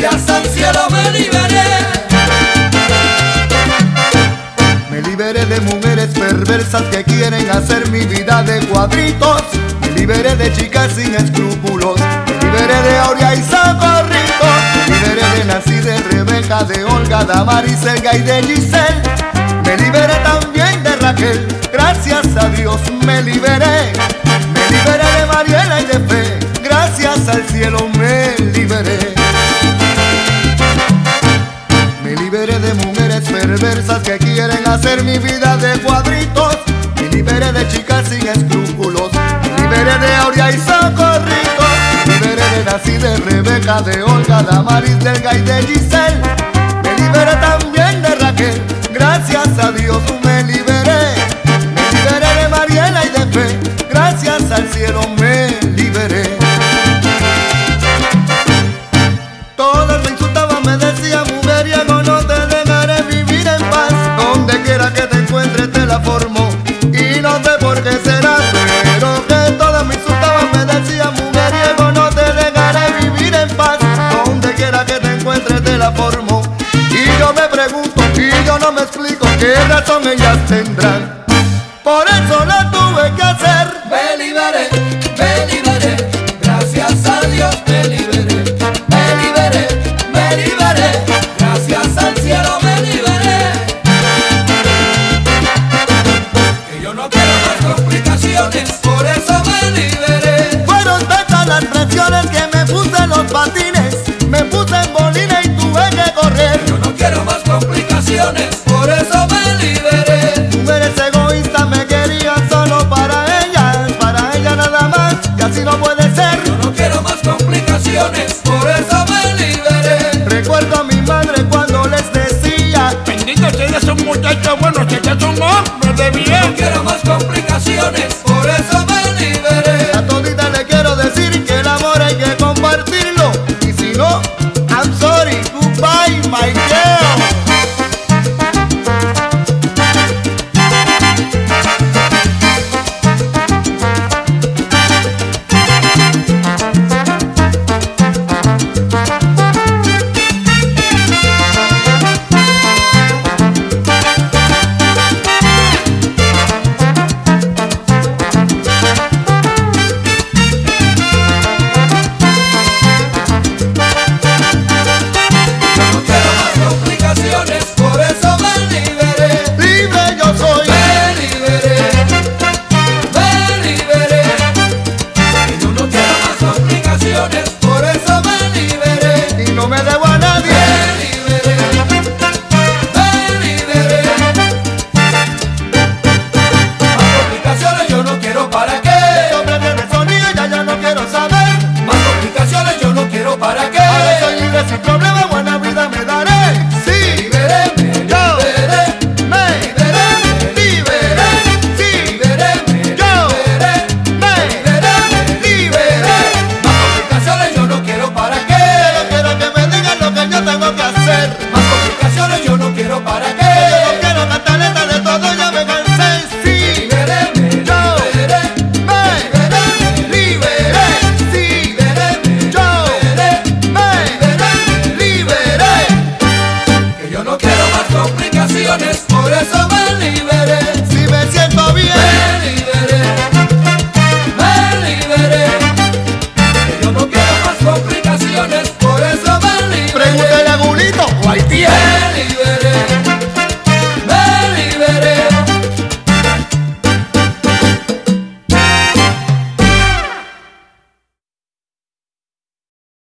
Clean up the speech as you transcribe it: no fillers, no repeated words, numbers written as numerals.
gracias al cielo me liberé. Me liberé de mujeres perversas que quieren hacer mi vida de cuadritos. Me liberé de chicas sin escrúpulos. Me liberé de Aurea y Socorrito. Me liberé de Nancy, de Rebeca, de Olga, Damaris, Elga y de Giselle. Me liberé también de Raquel, gracias a Dios me liberé. Me liberé de Mariela y de Fe, gracias al cielo me liberé. Me liberé de mujeres perversas que quieren hacer mi vida de cuadritos. Me liberé de chicas sin escrúpulos. Me liberé de Aurea y Socorrito. Me liberé de Nancy, de Rebeca, de Olga, Damaris, de Elga y de Giselle. Me liberé también de Raquel, gracias a Dios me liberé. Me liberé de Mariela y de Fe, gracias al cielo me liberé. Todas me insultaban, me decían mujeriego, no te dejaré vivir en paz. Donde quiera que te encuentres te la formo y no sé por qué será, pero que todas me insultaban, me decían mujeriego, no te dejaré vivir en paz. Donde quiera que te encuentres te la formo. Y yo me pregunto y yo no me explico qué razón ellas tendrán. Por eso la tuve que hacer. Me liberé, gracias a Dios me liberé. Me liberé, gracias al cielo me liberé. Que yo no quiero más complicaciones, por eso me liberé. Fueron tantas las presiones que me puse en los patines, me puse en bolina y tuve que correr. Yo no quiero más complicaciones, por eso me liberé. Mujeres egoístas me querían solo para ella nada más, y así no puede ser. Yo no quiero más complicaciones, por eso me liberé. Recuerdo a mi madre cuando les decía: bendito si eres un muchacho bueno, si eres un hombre de Yo bien. no quiero más complicaciones, por eso me liberé. a todita le quiero decir que el amor hay que compartirlo, y si no, I'm sorry, goodbye my girl. Por eso me liberé. Libre yo soy. Me liberé. Y yo no quiero más complicaciones, por eso me liberé. Y no me debo a nadie. Me liberé. Más complicaciones yo no quiero, ¿para qué? Hombre tiene sonido y ya no quiero saber. Más complicaciones yo no quiero, ¿para qué? Ahora soy libre sin problema, buena vida me daré. Sí, Me yo liberé. me liberé. Sí, yo me liberé. Más complicaciones yo no quiero, ¿para qué? Yo quiero que me digan lo que yo tengo que hacer. Más complicaciones yo no quiero, ¿para Yo qué? no quiero cantaleta de todo, ya me cansé. Sí, yo me liberé. Sí, yo me liberé. Que yo no quiero más complicaciones, por eso me liberé. Si me siento bien.